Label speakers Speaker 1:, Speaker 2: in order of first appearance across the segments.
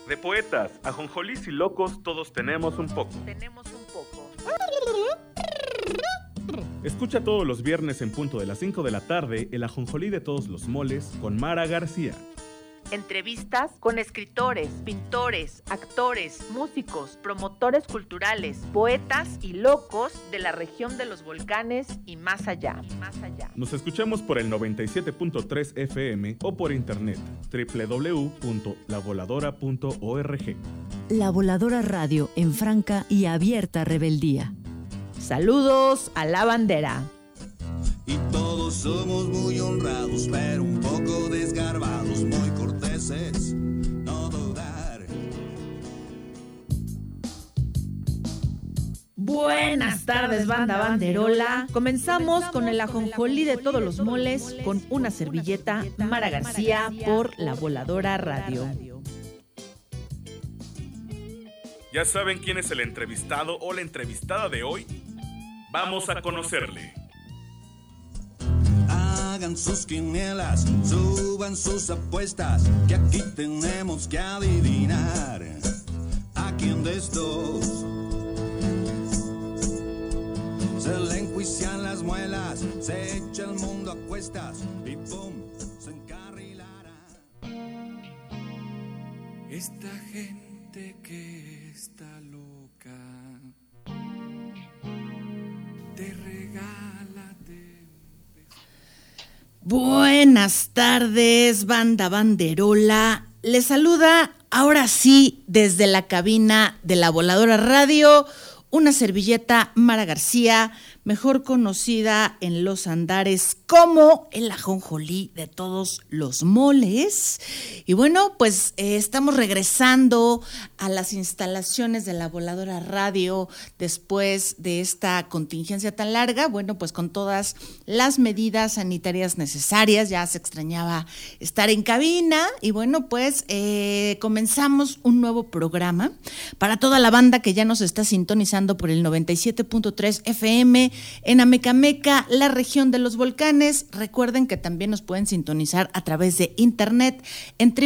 Speaker 1: De poetas, ajonjolís y locos, todos tenemos un poco. Escucha todos los viernes en punto de las 5 de la tarde el ajonjolí de todos los moles con Mara García.
Speaker 2: Entrevistas con escritores, pintores, actores, músicos, promotores culturales, poetas y locos de la región de los volcanes y más allá.
Speaker 1: Nos escuchamos por el 97.3 FM o por internet www.lavoladora.org.
Speaker 3: La Voladora Radio en franca y abierta rebeldía.
Speaker 2: Saludos a la bandera.
Speaker 4: Y todos somos muy honrados, pero un poco desgarbados, muy corteses, no dudar.
Speaker 2: Buenas tardes, banda banderola. Comenzamos con el ajonjolí de todos los moles con una servilleta, Mara García por La Voladora Radio.
Speaker 1: ¿Ya saben quién es el entrevistado o la entrevistada de hoy? Vamos a conocerle.
Speaker 4: Hagan sus quinielas, suban sus apuestas, que aquí tenemos que adivinar a quién de estos se le enjuician las muelas, se echa el mundo a cuestas y ¡pum! Se encarrilará.
Speaker 5: Esta gente que está loca te regala de...
Speaker 2: Buenas tardes, banda banderola. Les saluda ahora sí desde la cabina de La Voladora Radio una servilleta, Mara García, mejor conocida en los andares como el ajonjolí de todos los moles. Y bueno, pues estamos regresando a las instalaciones de La Voladora Radio después de esta contingencia tan larga. Bueno, pues con todas las medidas sanitarias necesarias, ya se extrañaba estar en cabina. Y bueno, pues comenzamos un nuevo programa para toda la banda que ya nos está sintonizando por el 97.3 FM en Amecameca, la región de los volcanes. Recuerden que también nos pueden sintonizar a través de internet en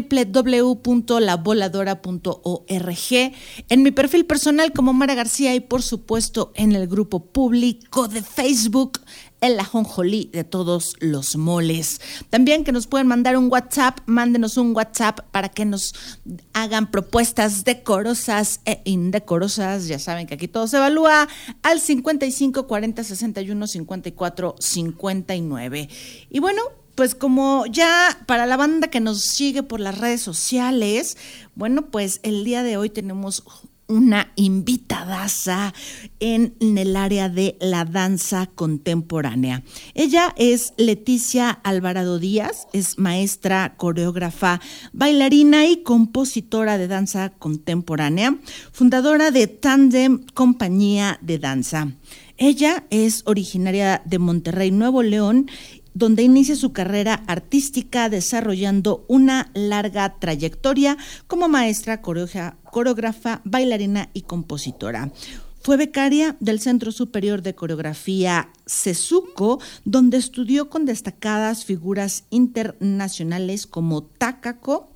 Speaker 2: www.lavoladora.org, en mi perfil personal como Mara García y por supuesto en el grupo público de Facebook El Ajonjolí de todos los moles. También que nos pueden mandar un WhatsApp, mándenos un WhatsApp para que nos hagan propuestas decorosas e indecorosas. Ya saben que aquí todo se evalúa al 55 40 61 54 59. Y bueno, pues como ya para la banda que nos sigue por las redes sociales, bueno, pues el día de hoy tenemos una invitadaza en el área de la danza contemporánea. Ella es Leticia Alvarado Díaz, es maestra, coreógrafa, bailarina y compositora de danza contemporánea, fundadora de Tandem Compañía de Danza. Ella es originaria de Monterrey, Nuevo León, donde inicia su carrera artística desarrollando una larga trayectoria como maestra, coreógrafa, bailarina y compositora. Fue becaria del Centro Superior de Coreografía CESUCO, donde estudió con destacadas figuras internacionales como Takako,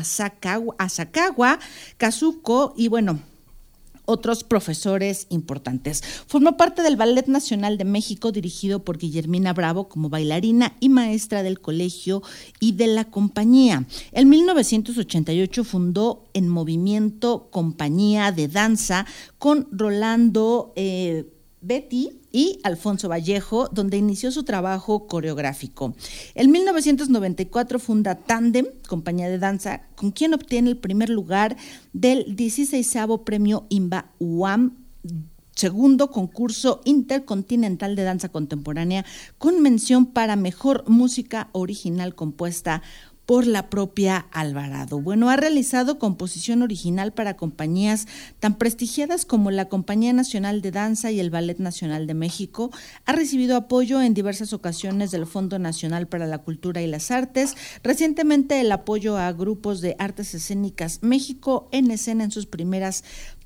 Speaker 2: Asakawa, Kazuko y bueno, otros profesores importantes. Formó parte del Ballet Nacional de México, dirigido por Guillermina Bravo como bailarina y maestra del colegio y de la compañía. En 1988 fundó En Movimiento Compañía de Danza con Rolando Betty y Alfonso Vallejo, donde inició su trabajo coreográfico. En 1994 funda Tandem, compañía de danza, con quien obtiene el primer lugar del 16º Premio IMBA UAM, segundo concurso intercontinental de danza contemporánea, con mención para mejor música original compuesta por la propia Alvarado. Bueno, ha realizado composición original para compañías tan prestigiadas como la Compañía Nacional de Danza y el Ballet Nacional de México. Ha recibido apoyo en diversas ocasiones del Fondo Nacional para la Cultura y las Artes. Recientemente el apoyo a grupos de artes escénicas México en escena en sus primeras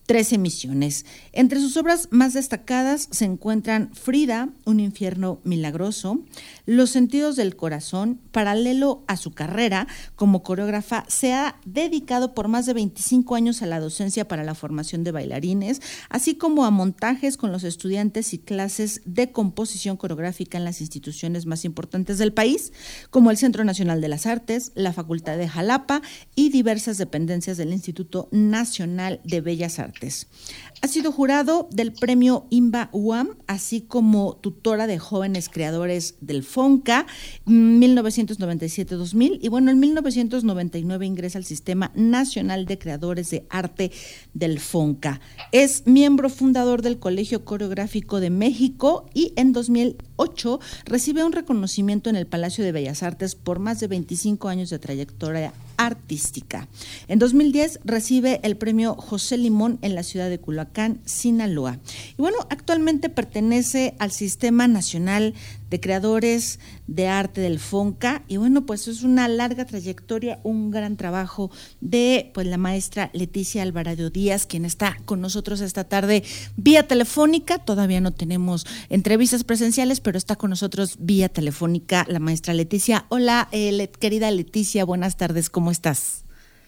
Speaker 2: 3 emisiones. Entre sus obras más destacadas se encuentran Frida, un infierno milagroso, Los sentidos del corazón. Paralelo a su carrera como coreógrafa, se ha dedicado por más de 25 años a la docencia para la formación de bailarines, así como a montajes con los estudiantes y clases de composición coreográfica en las instituciones más importantes del país, como el Centro Nacional de las Artes, la Facultad de Jalapa y diversas dependencias del Instituto Nacional de Bellas Artes. Ha sido jurado del premio IMBA UAM, así como tutora de jóvenes creadores del FONCA, 1997-2000, y bueno, en 1999 ingresa al Sistema Nacional de Creadores de Arte del FONCA. Es miembro fundador del Colegio Coreográfico de México y en 2008 recibe un reconocimiento en el Palacio de Bellas Artes por más de 25 años de trayectoria artística. En 2010 recibe el premio José Limón en la ciudad de Culhuacán, Sinaloa. Y bueno, actualmente pertenece al Sistema Nacional de Creadores de Arte del FONCA, y bueno, pues es una larga trayectoria, un gran trabajo de pues la maestra Leticia Alvarado Díaz, quien está con nosotros esta tarde vía telefónica. Todavía no tenemos entrevistas presenciales, pero está con nosotros vía telefónica la maestra Leticia. Hola, querida Leticia, buenas tardes, ¿cómo estás?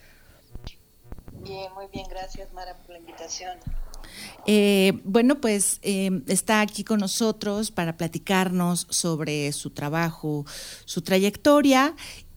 Speaker 6: Bien, muy bien, gracias Mara por la invitación.
Speaker 2: Bueno, pues está aquí con nosotros para platicarnos sobre su trabajo, su trayectoria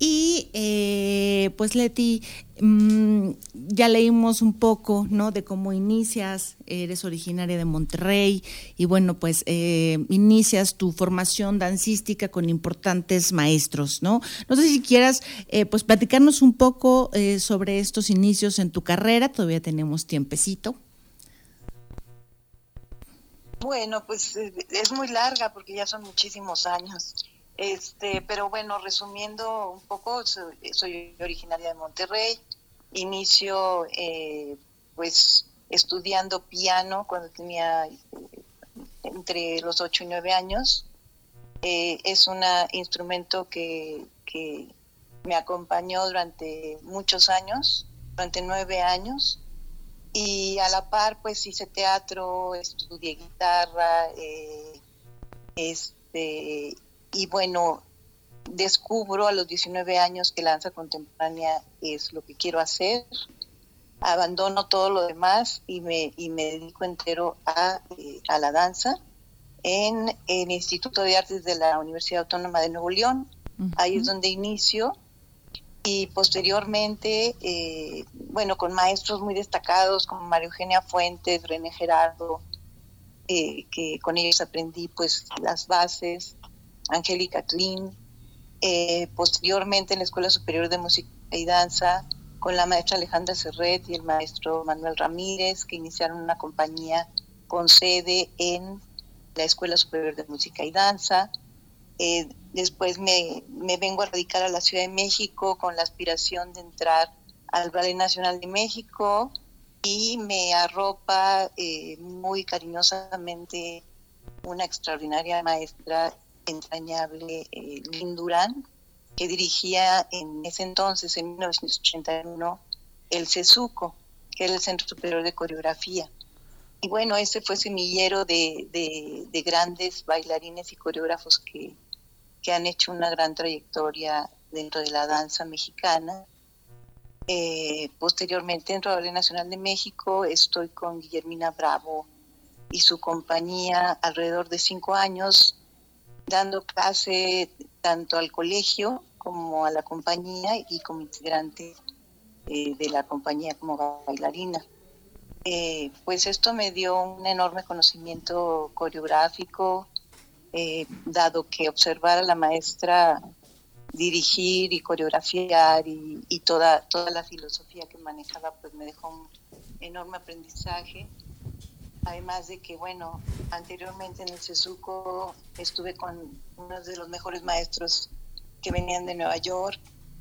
Speaker 2: y pues Leti, ya leímos un poco, ¿no?, de cómo inicias. Eres originaria de Monterrey y bueno, pues inicias tu formación dancística con importantes maestros, ¿no? No sé si quieras pues platicarnos un poco sobre estos inicios en tu carrera. Todavía tenemos tiempecito.
Speaker 6: Bueno, pues es muy larga porque ya son muchísimos años. Pero bueno, resumiendo un poco, soy originaria de Monterrey. Inicio pues estudiando piano cuando tenía entre los 8 y 9 años. Es un instrumento que me acompañó durante muchos años, durante 9 años. Y a la par, pues hice teatro, estudié guitarra, y bueno, descubro a los 19 años que la danza contemporánea es lo que quiero hacer. Abandono todo lo demás y me dedico entero a la danza en el Instituto de Artes de la Universidad Autónoma de Nuevo León. Uh-huh. Ahí es donde inicio. Y posteriormente, bueno, con maestros muy destacados como María Eugenia Fuentes, René Gerardo, que con ellos aprendí pues las bases, Angélica Klein, posteriormente en la Escuela Superior de Música y Danza, con la maestra Alejandra Serret y el maestro Manuel Ramírez, que iniciaron una compañía con sede en la Escuela Superior de Música y Danza. Después me vengo a radicar a la Ciudad de México con la aspiración de entrar al Ballet Nacional de México y me arropa muy cariñosamente una extraordinaria maestra entrañable, Lynn Durán, que dirigía en ese entonces, en 1981, el CESUCO, que era el Centro Superior de Coreografía. Y bueno, ese fue semillero de grandes bailarines y coreógrafos que han hecho una gran trayectoria dentro de la danza mexicana. Posteriormente, dentro del Ballet Nacional de México, estoy con Guillermina Bravo y su compañía alrededor de 5 años, dando clase tanto al colegio como a la compañía y como integrante de la compañía como bailarina. Pues esto me dio un enorme conocimiento coreográfico, dado que observar a la maestra dirigir y coreografiar y toda la filosofía que manejaba, pues me dejó un enorme aprendizaje. Además de que, bueno, anteriormente en el CESUCO estuve con uno de los mejores maestros que venían de Nueva York,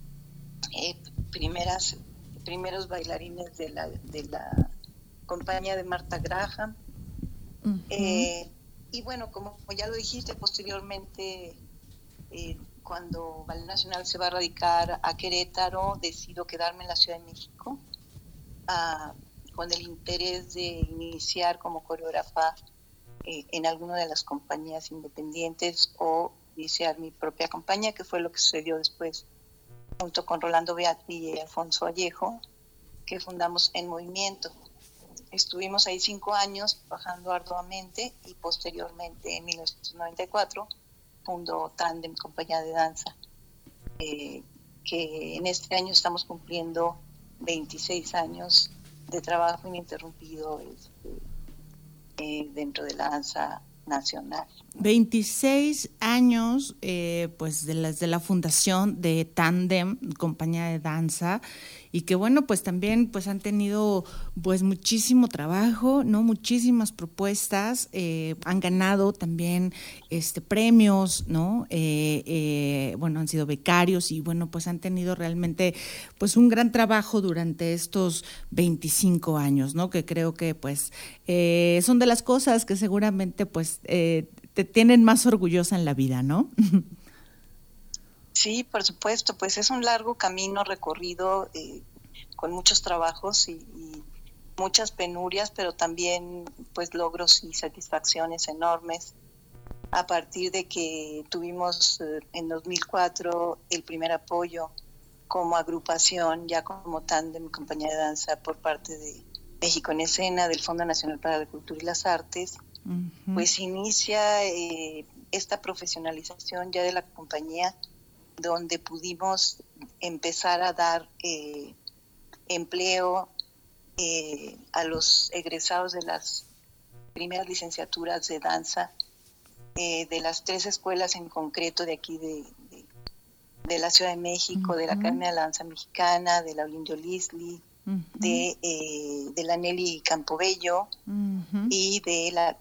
Speaker 6: primeros bailarines de la compañía de Martha Graham. Uh-huh. Y bueno, como ya lo dijiste, posteriormente, cuando Ballet Nacional se va a radicar a Querétaro, decido quedarme en la Ciudad de México con el interés de iniciar como coreógrafa en alguna de las compañías independientes o iniciar mi propia compañía, que fue lo que sucedió después junto con Rolando Beatri y Alfonso Vallejo, que fundamos En Movimiento. Estuvimos ahí 5 años trabajando arduamente y posteriormente en 1994 fundó Tandem, compañía de danza, que en este año estamos cumpliendo 26 años de trabajo ininterrumpido dentro de la danza nacional.
Speaker 2: 26 años pues de la fundación de Tandem, compañía de danza, y que bueno, pues también pues han tenido pues muchísimo trabajo, ¿no? Muchísimas propuestas, han ganado también premios, ¿no? Bueno, han sido becarios y bueno, pues han tenido realmente pues un gran trabajo durante estos 25 años, ¿no? Que creo que pues son de las cosas que seguramente pues te tienen más orgullosa en la vida, ¿no?
Speaker 6: Sí, por supuesto, pues es un largo camino recorrido con muchos trabajos y muchas penurias, pero también pues logros y satisfacciones enormes. A partir de que tuvimos en 2004 el primer apoyo como agrupación, ya como Tandem, compañía de danza por parte de México en Escena, del Fondo Nacional para la Cultura y las Artes, pues inicia esta profesionalización ya de la compañía, donde pudimos empezar a dar empleo a los egresados de las primeras licenciaturas de danza, de las 3 escuelas en concreto de aquí de la Ciudad de México, de la Academia de la Danza Mexicana, de la Olindio Lisli, de la Nelly Campobello y de la...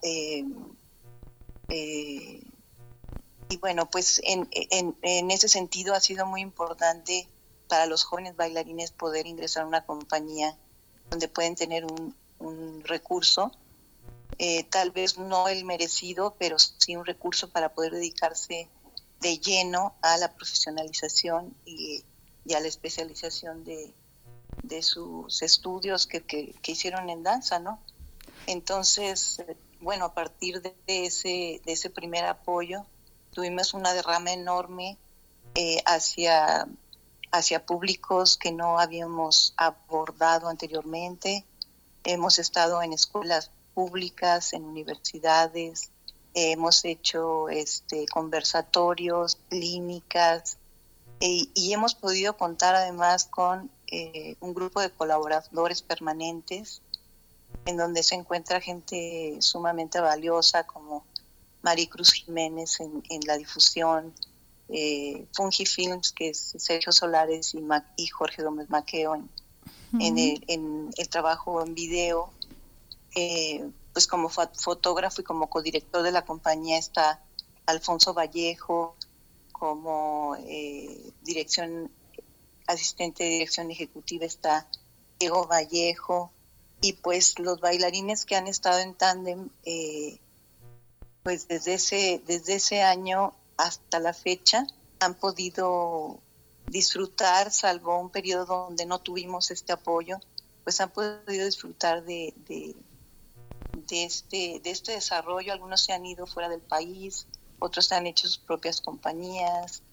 Speaker 6: y bueno, pues en ese sentido ha sido muy importante para los jóvenes bailarines poder ingresar a una compañía donde pueden tener un recurso, tal vez no el merecido, pero sí un recurso para poder dedicarse de lleno a la profesionalización y a la especialización de sus estudios que hicieron en danza, ¿no? Entonces, bueno, a partir de ese primer apoyo, tuvimos una derrama enorme hacia públicos que no habíamos abordado anteriormente. Hemos estado en escuelas públicas, en universidades, hemos hecho conversatorios, clínicas, y hemos podido contar además con un grupo de colaboradores permanentes en donde se encuentra gente sumamente valiosa como Maricruz Jiménez en la difusión, Fungi Films, que es Sergio Solares y Jorge Gómez Maqueo en el trabajo en video. Pues como fotógrafo y como codirector de la compañía está Alfonso Vallejo, como asistente de dirección ejecutiva está Diego Vallejo, y pues los bailarines que han estado en Tandem, pues desde ese año hasta la fecha han podido disfrutar, salvo un periodo donde no tuvimos este apoyo, pues han podido disfrutar de este desarrollo. Algunos se han ido fuera del país, otros han hecho sus propias compañías,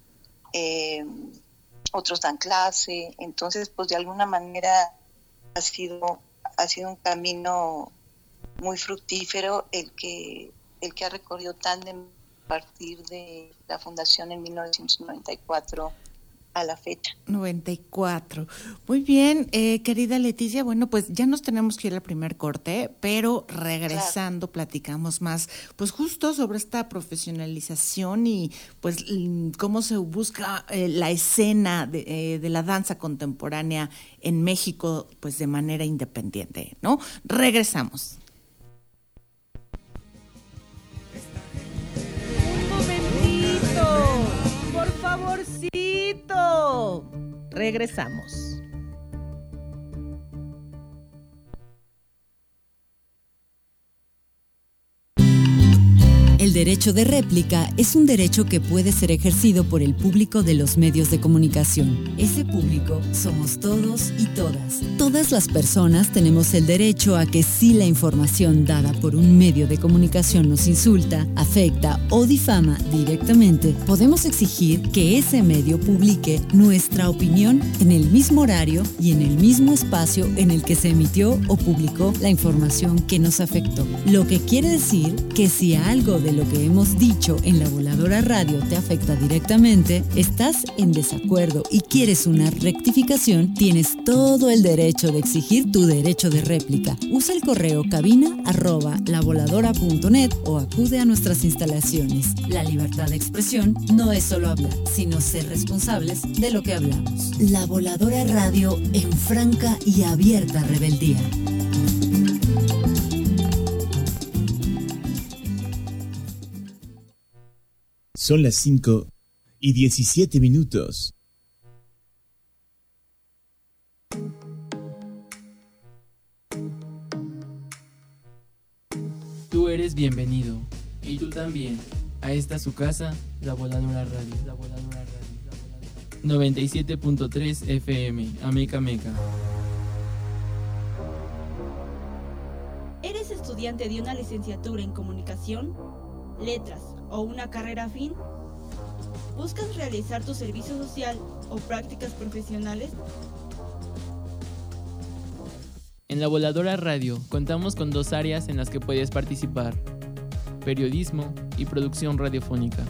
Speaker 6: otros dan clase. Entonces, pues de alguna manera ha sido un camino muy fructífero el que ha recorrido Tandem a partir de la fundación en 1994 a la fecha.
Speaker 2: 94. Muy bien, querida Leticia, bueno, pues ya nos tenemos que ir al primer corte, pero regresando platicamos más, pues justo sobre esta profesionalización y pues cómo se busca la escena de la danza contemporánea en México, pues de manera independiente, ¿no? Regresamos. Un momentito, por favorcito. Regresamos.
Speaker 3: El derecho de réplica es un derecho que puede ser ejercido por el público de los medios de comunicación. Ese público somos todos y todas. Todas las personas tenemos el derecho a que si la información dada por un medio de comunicación nos insulta, afecta o difama directamente, podemos exigir que ese medio publique nuestra opinión en el mismo horario y en el mismo espacio en el que se emitió o publicó la información que nos afectó. Lo que quiere decir que si algo de lo que hemos dicho en La Voladora Radio te afecta directamente, estás en desacuerdo y quieres una rectificación, tienes todo el derecho de exigir tu derecho de réplica. Usa el correo cabina@lavoladora.net o acude a nuestras instalaciones. La libertad de expresión no es solo hablar, sino ser responsables de lo que hablamos. La Voladora Radio en franca y abierta rebeldía.
Speaker 7: Son las 5:17.
Speaker 8: Tú eres bienvenido, y tú también, a esta su casa, La Voladora Radio. 97.3 FM, Ameca Meca.
Speaker 9: ¿Eres estudiante de una licenciatura en comunicación, letras o una carrera afín? ¿Buscas realizar tu servicio social o prácticas profesionales?
Speaker 8: En La Voladora Radio contamos con 2 áreas en las que puedes participar: periodismo y producción radiofónica.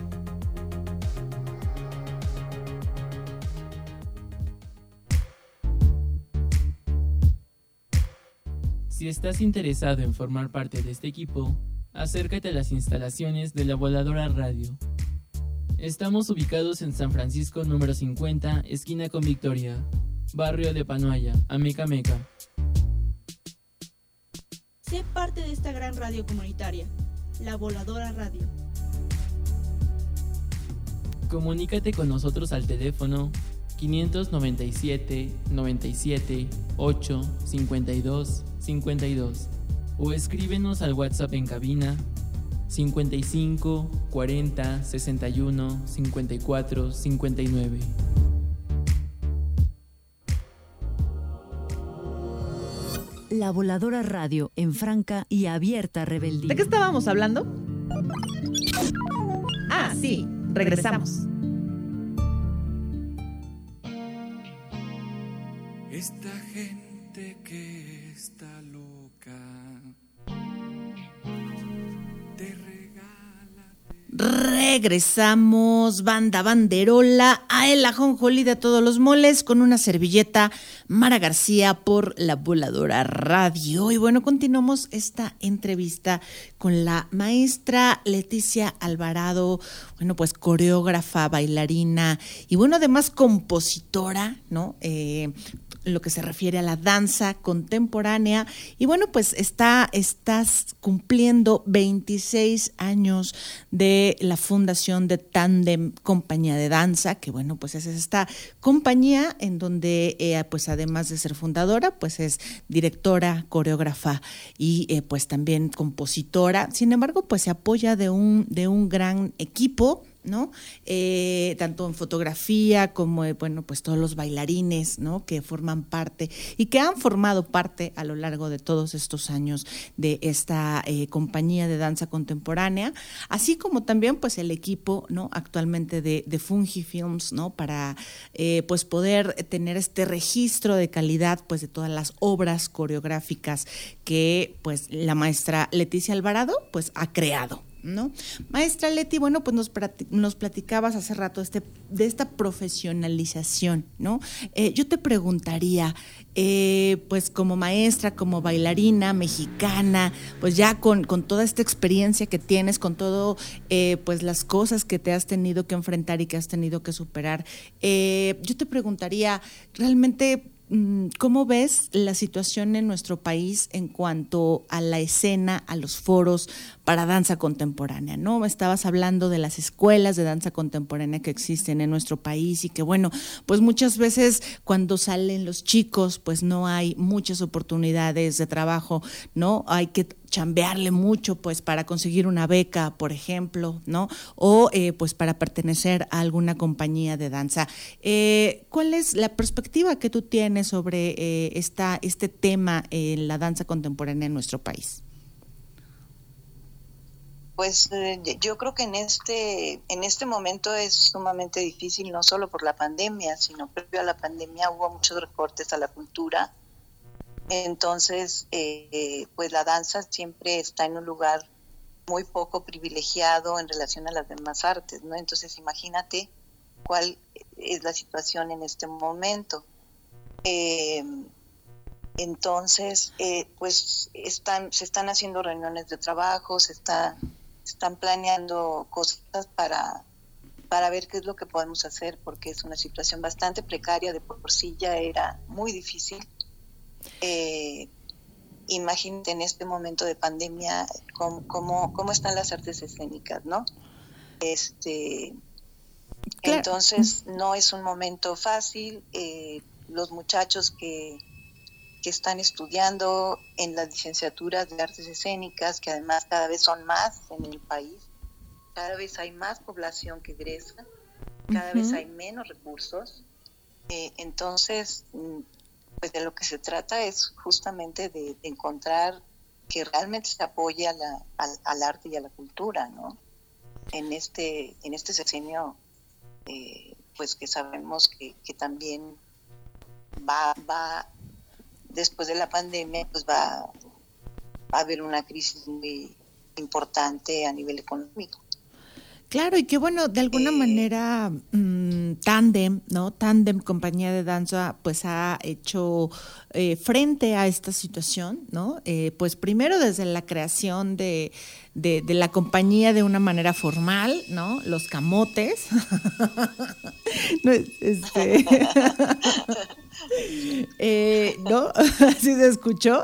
Speaker 8: Si estás interesado en formar parte de este equipo, acércate a las instalaciones de La Voladora Radio. Estamos ubicados en San Francisco número 50, esquina con Victoria, barrio de Panoaya, Ameca Meca.
Speaker 9: Sé parte de esta gran radio comunitaria, La Voladora Radio.
Speaker 8: Comunícate con nosotros al teléfono 597 97 8 52 52 o escríbenos al WhatsApp en cabina 55 40 61 54 59.
Speaker 3: La Voladora Radio en franca y abierta rebeldía.
Speaker 2: ¿De qué estábamos hablando? Ah, sí, regresamos.
Speaker 5: Esta gente que está loca te regala.
Speaker 2: Regresamos, banda banderola, a el ajonjolí de todos los moles con una servilleta, Mara García por La Voladora Radio. Y bueno, continuamos esta entrevista con la maestra Leticia Alvarado, bueno, pues coreógrafa, bailarina y bueno, además compositora, ¿no? Lo que se refiere a la danza contemporánea. Y bueno, pues estás cumpliendo 26 años de la fundación de Tandem Compañía de Danza, que bueno, pues es esta compañía en donde pues además de ser fundadora, pues es directora, coreógrafa y pues también compositora. Sin embargo, pues se apoya de un gran equipo, ¿no? Tanto en fotografía como bueno, pues todos los bailarines, ¿no? Que forman parte y que han formado parte a lo largo de todos estos años de esta compañía de danza contemporánea, así como también pues el equipo, ¿no? Actualmente de Fungi Films, ¿no? Para pues poder tener este registro de calidad pues de todas las obras coreográficas que pues la maestra Leticia Alvarado pues ha creado, ¿no? Maestra Leti, bueno, pues nos platicabas hace rato de esta profesionalización, ¿no? Yo te preguntaría, pues como maestra, como bailarina mexicana, pues ya con toda esta experiencia que tienes, con todo, pues las cosas que te has tenido que enfrentar y que has tenido que superar, yo te preguntaría, realmente, ¿cómo ves la situación en nuestro país en cuanto a la escena, a los foros para danza contemporánea, ¿no? Estabas hablando de las escuelas de danza contemporánea que existen en nuestro país y que, bueno, pues muchas veces cuando salen los chicos, pues no hay muchas oportunidades de trabajo, ¿no? Hay que chambearle mucho, pues, para conseguir una beca, por ejemplo, ¿no? O, pues, para pertenecer a alguna compañía de danza. ¿Cuál es la perspectiva que tú tienes sobre este tema en la danza contemporánea en nuestro país?
Speaker 6: Pues yo creo que en este momento es sumamente difícil, no solo por la pandemia, sino previo a la pandemia hubo muchos recortes a la cultura. Entonces, pues la danza siempre está en un lugar muy poco privilegiado en relación a las demás artes, ¿no? Entonces, imagínate cuál es la situación en este momento. Entonces, pues se están haciendo reuniones de trabajo, se están planeando cosas para ver qué es lo que podemos hacer, porque es una situación bastante precaria, de por sí ya era muy difícil. Imagínate en este momento de pandemia cómo están las artes escénicas, ¿no? Claro. Entonces no es un momento fácil. Los muchachos que están estudiando en las licenciaturas de artes escénicas, que además cada vez son más en el país, cada vez hay más población que egresa, cada vez hay menos recursos. Entonces, pues de lo que se trata es justamente de encontrar que realmente se apoye al arte y a la cultura, ¿no? En este sexenio, pues que sabemos que también va después de la pandemia, pues va a haber una crisis muy importante a nivel económico.
Speaker 2: Claro, y que bueno, de alguna manera Tandem, ¿no? Tandem, compañía de danza, pues ha hecho frente a esta situación, ¿no? Pues primero desde la creación de la compañía de una manera formal, ¿no? Los camotes. ¿No? ¿Sí se escuchó?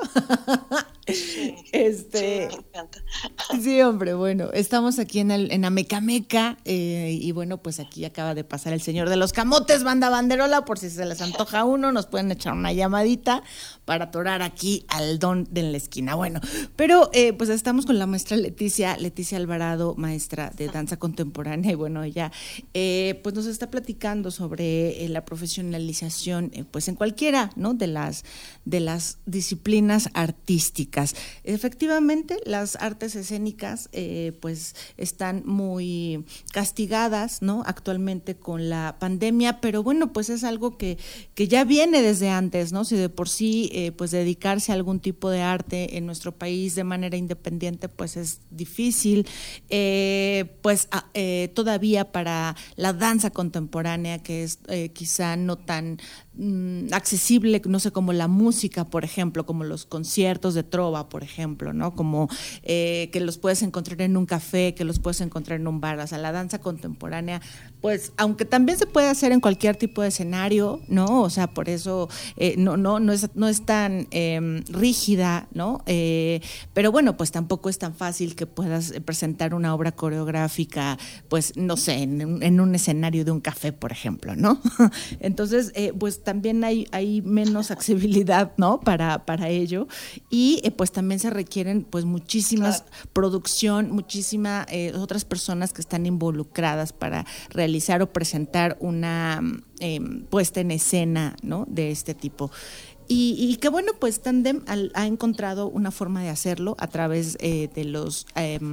Speaker 6: Sí, me encanta.
Speaker 2: Sí, hombre, bueno, estamos aquí en Amecameca y bueno, pues aquí acaba de pasar el señor de los camotes, banda banderola, por si se les antoja uno, nos pueden echar una llamadita para atorar aquí al don de la esquina. Bueno, pero pues estamos con la maestra Leticia Alvarado, maestra de danza contemporánea, y bueno, ella pues nos está platicando sobre la profesionalización pues en cualquiera, ¿no? de las disciplinas artísticas. Efectivamente, las artes escénicas pues están muy castigadas, ¿no? Actualmente con la pandemia, pero bueno, pues es algo que ya viene desde antes, ¿no? Si de por sí pues dedicarse a algún tipo de arte en nuestro país de manera independiente pues es difícil, pues todavía para la danza contemporánea, que es quizá no tan accesible, no sé, como la música, por ejemplo, como los conciertos de trova, por ejemplo, ¿no? Como que los puedes encontrar en un café, que los puedes encontrar en un bar. O sea, la danza contemporánea, pues, aunque también se puede hacer en cualquier tipo de escenario, ¿no? O sea, por eso no es tan rígida, ¿no? Pero bueno, pues tampoco es tan fácil que puedas presentar una obra coreográfica, pues, no sé, en un escenario de un café, por ejemplo, ¿no? Entonces, pues también hay menos accesibilidad, ¿no? Para ello, y pues también se requieren pues muchísimas producción, muchísimas otras personas que están involucradas para realizar o presentar una puesta en escena, ¿no? De este tipo. Y que bueno, pues Tandem ha encontrado una forma de hacerlo a través de los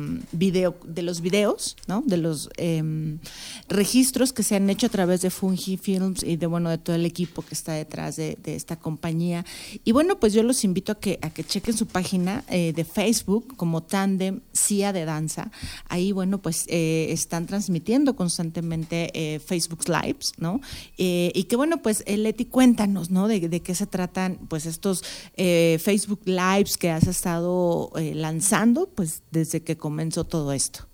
Speaker 2: videos, ¿no? De los registros que se han hecho a través de Fungi Films y de todo el equipo que está detrás de esta compañía. Y bueno, pues yo los invito a que chequen su página de Facebook como Tandem CIA de Danza. Ahí, bueno, pues están transmitiendo constantemente Facebook Lives, ¿no? Y que bueno, pues Leti, cuéntanos, ¿no? De qué se trata pues estos Facebook Lives que has estado lanzando pues desde que comenzó todo esto.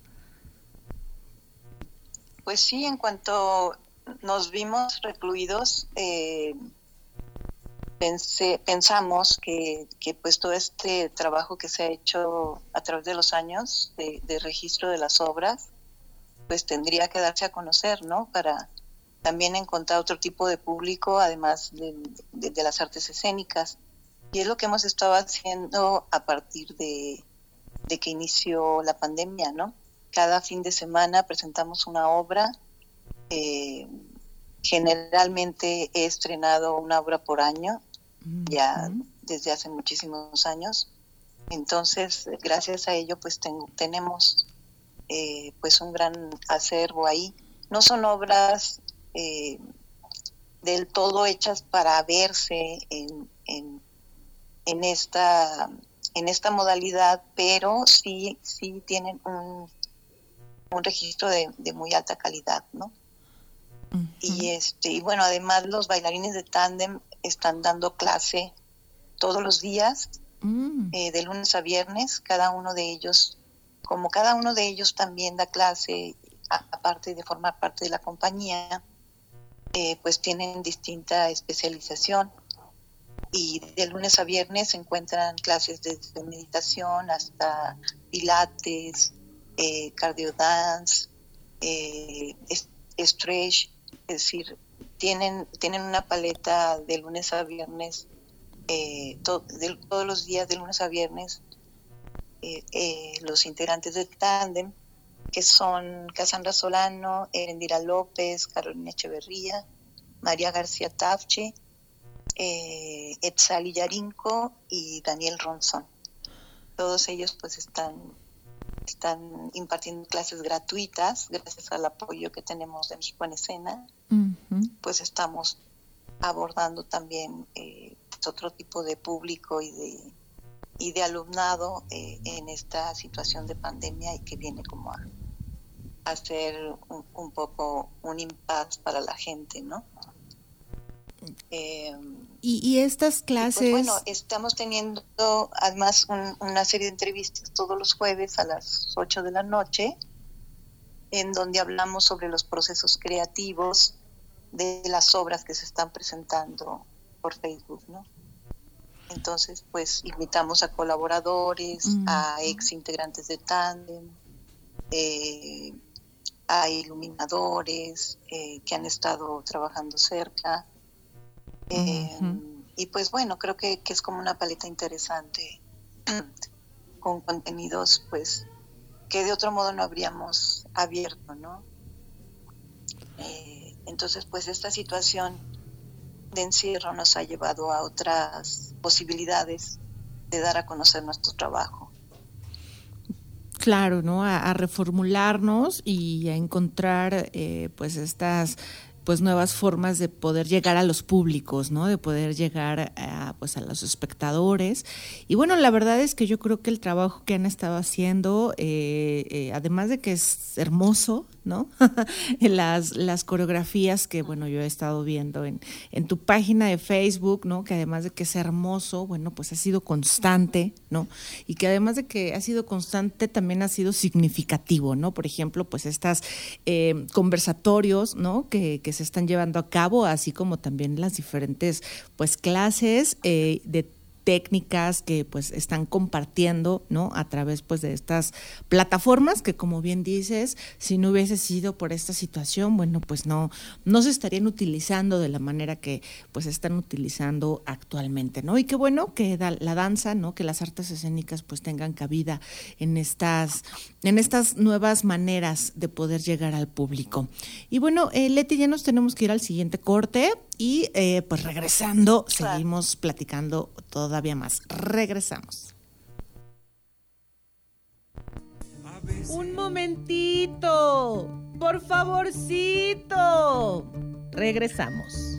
Speaker 6: Pues sí, en cuanto nos vimos recluidos, pensamos que pues todo este trabajo que se ha hecho a través de los años de registro de las obras, pues tendría que darse a conocer, ¿no? Para también encontrar otro tipo de público, además de las artes escénicas. Y es lo que hemos estado haciendo a partir de que inició la pandemia, ¿no? Cada fin de semana presentamos una obra. Generalmente he estrenado una obra por año, ya desde hace muchísimos años. Entonces, gracias a ello, pues tenemos pues un gran acervo ahí. No son obras del todo hechas para verse en esta modalidad, pero sí tienen un registro de muy alta calidad, ¿no? Uh-huh. Y bueno, además los bailarines de tándem están dando clase todos los días, de lunes a viernes. Cada uno de ellos también da clase, aparte de formar parte de la compañía, pues tienen distinta especialización. Y de lunes a viernes se encuentran clases desde meditación hasta pilates, cardio dance, stretch, es decir, tienen una paleta de lunes a viernes, todos los días de lunes a viernes. Los integrantes de tándem, que son Cassandra Solano, Erendira López, Carolina Echeverría, María García Tafche, Etzali Yarinco y Daniel Ronzón. Todos ellos pues están impartiendo clases gratuitas gracias al apoyo que tenemos de México en Escena. Uh-huh. Pues estamos abordando también otro tipo de público y de alumnado en esta situación de pandemia, y que viene como a ser un poco un impasse para la gente, ¿no?
Speaker 2: Y estas clases...
Speaker 6: Pues bueno, estamos teniendo además una serie de entrevistas todos los jueves a las 8 de la noche, en donde hablamos sobre los procesos creativos de las obras que se están presentando por Facebook, ¿no? Entonces, pues invitamos a colaboradores, a ex integrantes de tándem, a iluminadores que han estado trabajando cerca. Y pues bueno, creo que es como una paleta interesante con contenidos pues que de otro modo no habríamos abierto, ¿no? Entonces pues esta situación de encierro nos ha llevado a otras posibilidades de dar a conocer nuestro trabajo.
Speaker 2: Claro, ¿no? A reformularnos y a encontrar pues estas pues nuevas formas de poder llegar a los públicos, ¿no? De poder llegar a los espectadores. Y bueno, la verdad es que yo creo que el trabajo que han estado haciendo, además de que es hermoso, ¿no? las coreografías que, bueno, yo he estado viendo en tu página de Facebook, ¿no? Que además de que es hermoso, bueno, pues ha sido constante, ¿no? Y que además de que ha sido constante, también ha sido significativo, ¿no? Por ejemplo, pues estas conversatorios, ¿no? Que se están llevando a cabo, así como también las diferentes, pues, clases de técnicas que pues están compartiendo, ¿no? A través pues de estas plataformas que, como bien dices, si no hubiese sido por esta situación, bueno, pues no se estarían utilizando de la manera que pues están utilizando actualmente, ¿no? Y qué bueno que la danza, ¿no? Que las artes escénicas pues tengan cabida en estas nuevas maneras de poder llegar al público. Y bueno, Leti, ya nos tenemos que ir al siguiente corte y pues regresando seguimos platicando todavía más. Regresamos. Un momentito, por favorcito. Regresamos.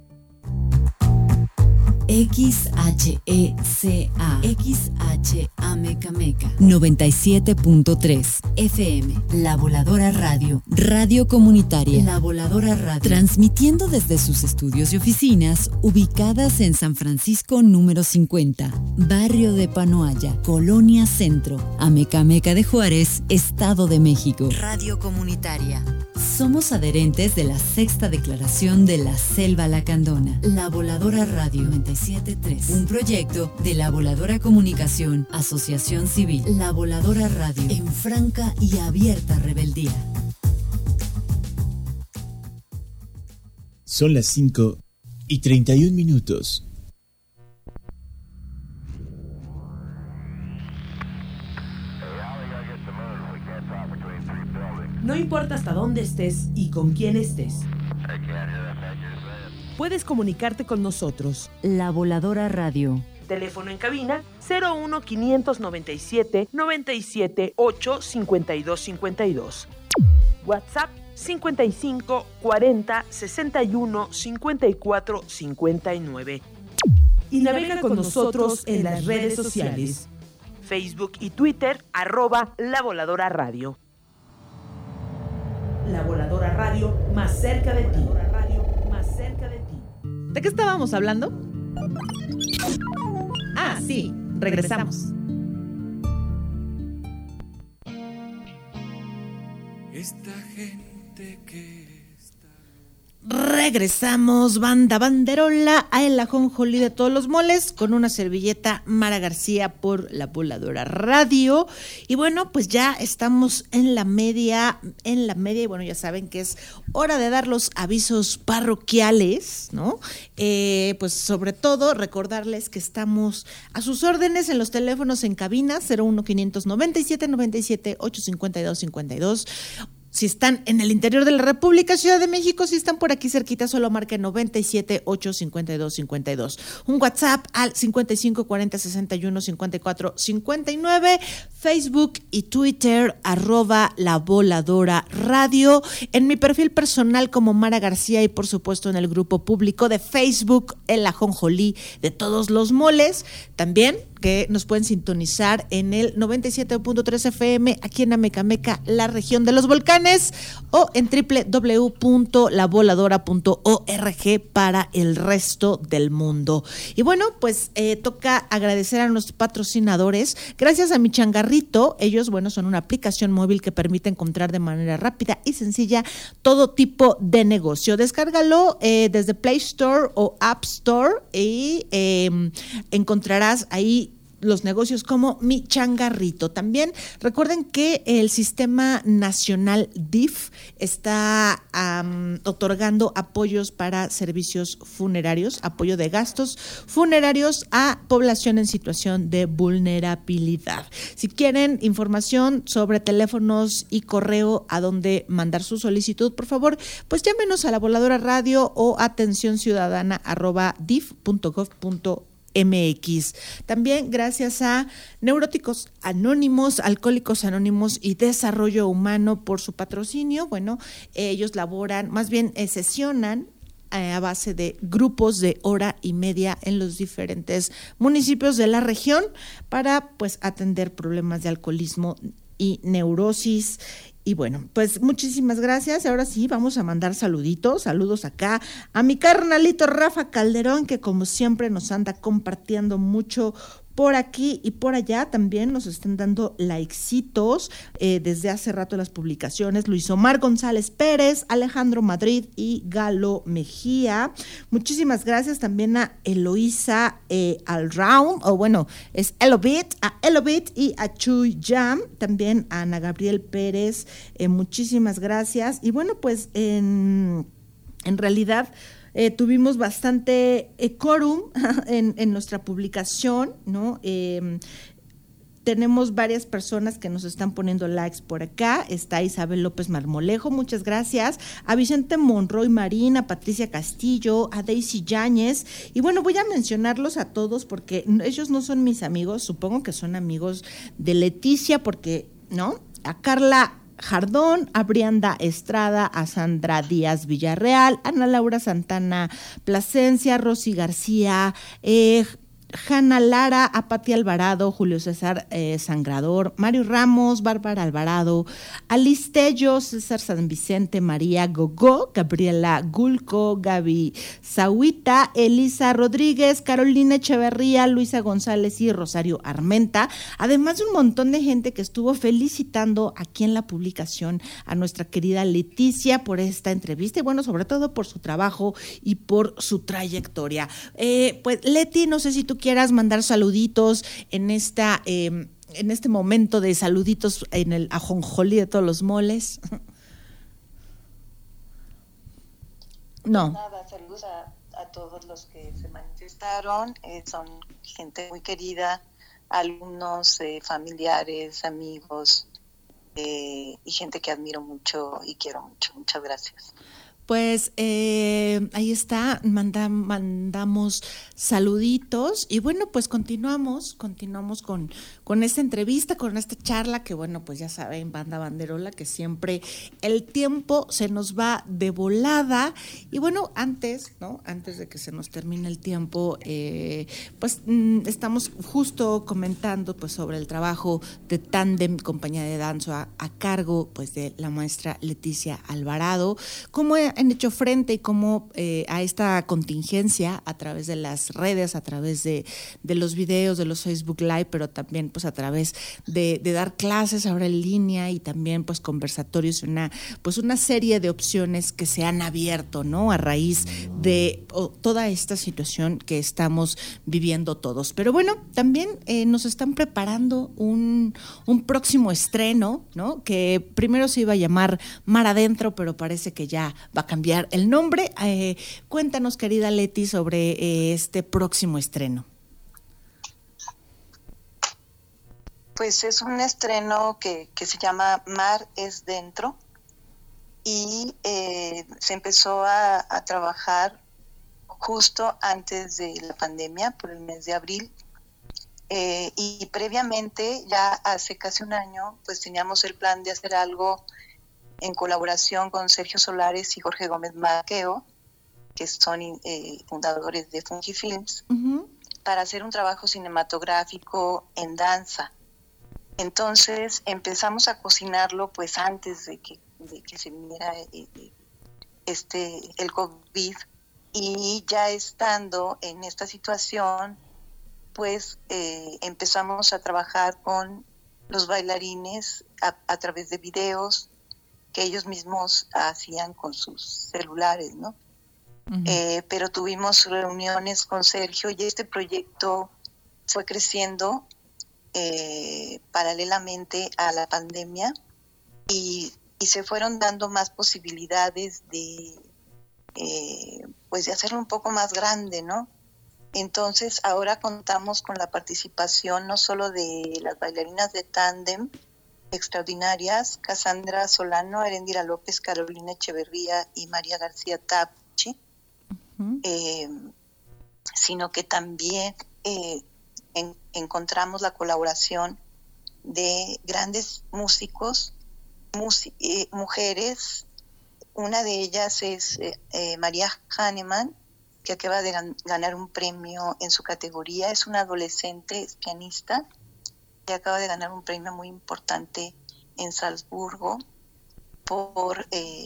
Speaker 3: XHECA, XHAMA, Amecameca 97.3 FM. La Voladora Radio. Radio comunitaria. La Voladora Radio. Transmitiendo desde sus estudios y oficinas ubicadas en San Francisco número 50, Barrio de Panoaya, Colonia Centro, Amecameca de Juárez, Estado de México. Radio comunitaria. Somos adherentes de la Sexta Declaración de la Selva Lacandona. La Voladora Radio 97.3. Un proyecto de La Voladora Comunicación, Asociación Civil. La Voladora Radio. En franca y abierta rebeldía.
Speaker 7: Son las 5:31.
Speaker 10: No importa hasta dónde estés y con quién estés. Puedes comunicarte con nosotros.
Speaker 3: La Voladora Radio.
Speaker 10: Teléfono en cabina 01 597 97 8 52 52. WhatsApp 55 40 61 54 59. Y navega con nosotros en las redes sociales. Facebook y Twitter, @La Voladora Radio. La Voladora Radio, más cerca de ti.
Speaker 2: ¿De qué estábamos hablando? Ah, sí, regresamos.
Speaker 5: Esta gente que
Speaker 2: Regresamos, banda banderola, a El Ajonjolí de todos los moles, con una servilleta Mara García por La Voladora Radio. Y bueno, pues ya estamos en la media, y bueno, ya saben que es hora de dar los avisos parroquiales, ¿no? Pues sobre todo recordarles que estamos a sus órdenes en los teléfonos en cabina 01 597 97 852 52. Si están en el interior de la República, Ciudad de México, si están por aquí cerquita, solo marquen 97 852 52. Un WhatsApp al 55 40 61 54 59. Facebook y Twitter, @La Voladora Radio. En mi perfil personal como Mara García y por supuesto en el grupo público de Facebook, El Ajonjolí de todos los moles. También que nos pueden sintonizar en el 97.3 FM aquí en Amecameca, la región de los volcanes, o en www.lavoladora.org para el resto del mundo. Y bueno, pues toca agradecer a nuestros patrocinadores. Gracias a Mi Changarrito, ellos, bueno, son una aplicación móvil que permite encontrar de manera rápida y sencilla todo tipo de negocio. Descárgalo desde Play Store o App Store y encontrarás ahí los negocios como Mi Changarrito. También recuerden que el Sistema Nacional DIF está otorgando apoyos para servicios funerarios, apoyo de gastos funerarios a población en situación de vulnerabilidad. Si quieren información sobre teléfonos y correo a donde mandar su solicitud, por favor, pues llámenos a La Voladora Radio o atencionciudadana@dif.gov.mx. También gracias a Neuróticos Anónimos, Alcohólicos Anónimos y Desarrollo Humano por su patrocinio. Bueno, ellos laboran, más bien sesionan a base de grupos de hora y media en los diferentes municipios de la región para pues atender problemas de alcoholismo y neurosis. Y bueno, pues muchísimas gracias. Ahora sí, vamos a mandar saludos acá a mi carnalito Rafa Calderón, que como siempre nos anda compartiendo mucho por aquí y por allá. También nos están dando likecitos desde hace rato las publicaciones. Luis Omar González Pérez, Alejandro Madrid y Galo Mejía. Muchísimas gracias también a Eloísa Allround, o bueno, es Elobit y a Chuy Jam. También a Ana Gabriel Pérez. Muchísimas gracias. Y bueno, pues en realidad tuvimos bastante quórum en nuestra publicación, ¿no? Tenemos varias personas que nos están poniendo likes por acá. Está Isabel López Marmolejo, muchas gracias. A Vicente Monroy Marín, a Patricia Castillo, a Daisy Yáñez. Y bueno, voy a mencionarlos a todos porque ellos no son mis amigos, supongo que son amigos de Leticia, porque, ¿no? A Carla Jardón, a Brianda Estrada, a Sandra Díaz Villarreal, Ana Laura Santana Plasencia, Rosy García, Hanna Lara, Apati Alvarado, Julio César Sangrador, Mario Ramos, Bárbara Alvarado, Alice Tello, César San Vicente, María Gogó, Gabriela Gulco, Gaby Zahuita, Elisa Rodríguez, Carolina Echeverría, Luisa González y Rosario Armenta, además de un montón de gente que estuvo felicitando aquí en la publicación a nuestra querida Leticia por esta entrevista y bueno, sobre todo por su trabajo y por su trayectoria. Pues Leti, no sé si tú quieras mandar saluditos en este momento de saluditos en el ajonjolí de todos los moles. No.
Speaker 6: Nada, saludos a todos los que se manifestaron, son gente muy querida, alumnos, familiares, amigos y gente que admiro mucho y quiero mucho. Muchas gracias.
Speaker 2: Pues ahí está, mandamos saluditos y bueno, pues continuamos con esta entrevista, con esta charla que bueno, pues ya saben, Banda Banderola, que siempre el tiempo se nos va de volada y bueno, antes de que se nos termine el tiempo, pues estamos justo comentando pues sobre el trabajo de Tándem, compañía de danza a cargo pues de la maestra Leticia Alvarado, cómo han hecho frente y cómo a esta contingencia a través de las redes, a través de los videos, de los Facebook Live, pero también pues a través de dar clases ahora en línea y también pues conversatorios, una serie de opciones que se han abierto, ¿no? A raíz de toda esta situación que estamos viviendo todos. Pero bueno, también nos están preparando un próximo estreno, ¿no? Que primero se iba a llamar Mar Adentro, pero parece que ya va a cambiar el nombre. Cuéntanos, querida Leti, sobre este próximo estreno.
Speaker 6: Pues es un estreno que se llama Mar es Dentro y se empezó a trabajar justo antes de la pandemia, por el mes de abril. Y previamente, ya hace casi un año, pues teníamos el plan de hacer algo en colaboración con Sergio Solares y Jorge Gómez Maqueo, que son fundadores de Fungi Films, para hacer un trabajo cinematográfico en danza. Entonces empezamos a cocinarlo pues antes de que se viniera el COVID, y ya estando en esta situación pues empezamos a trabajar con los bailarines a través de videos que ellos mismos hacían con sus celulares, ¿no? Pero tuvimos reuniones con Sergio y este proyecto fue creciendo paralelamente a la pandemia y se fueron dando más posibilidades de hacerlo un poco más grande, ¿no? Entonces ahora contamos con la participación no solo de las bailarinas de Tándem extraordinarias, Cassandra Solano, Erendira López, Carolina Echeverría y María García Tapchi, sino que también encontramos la colaboración de grandes músicos, mujeres. Una de ellas es María Hahnemann, que acaba de ganar un premio en su categoría, es una adolescente, es pianista, que acaba de ganar un premio muy importante en Salzburgo por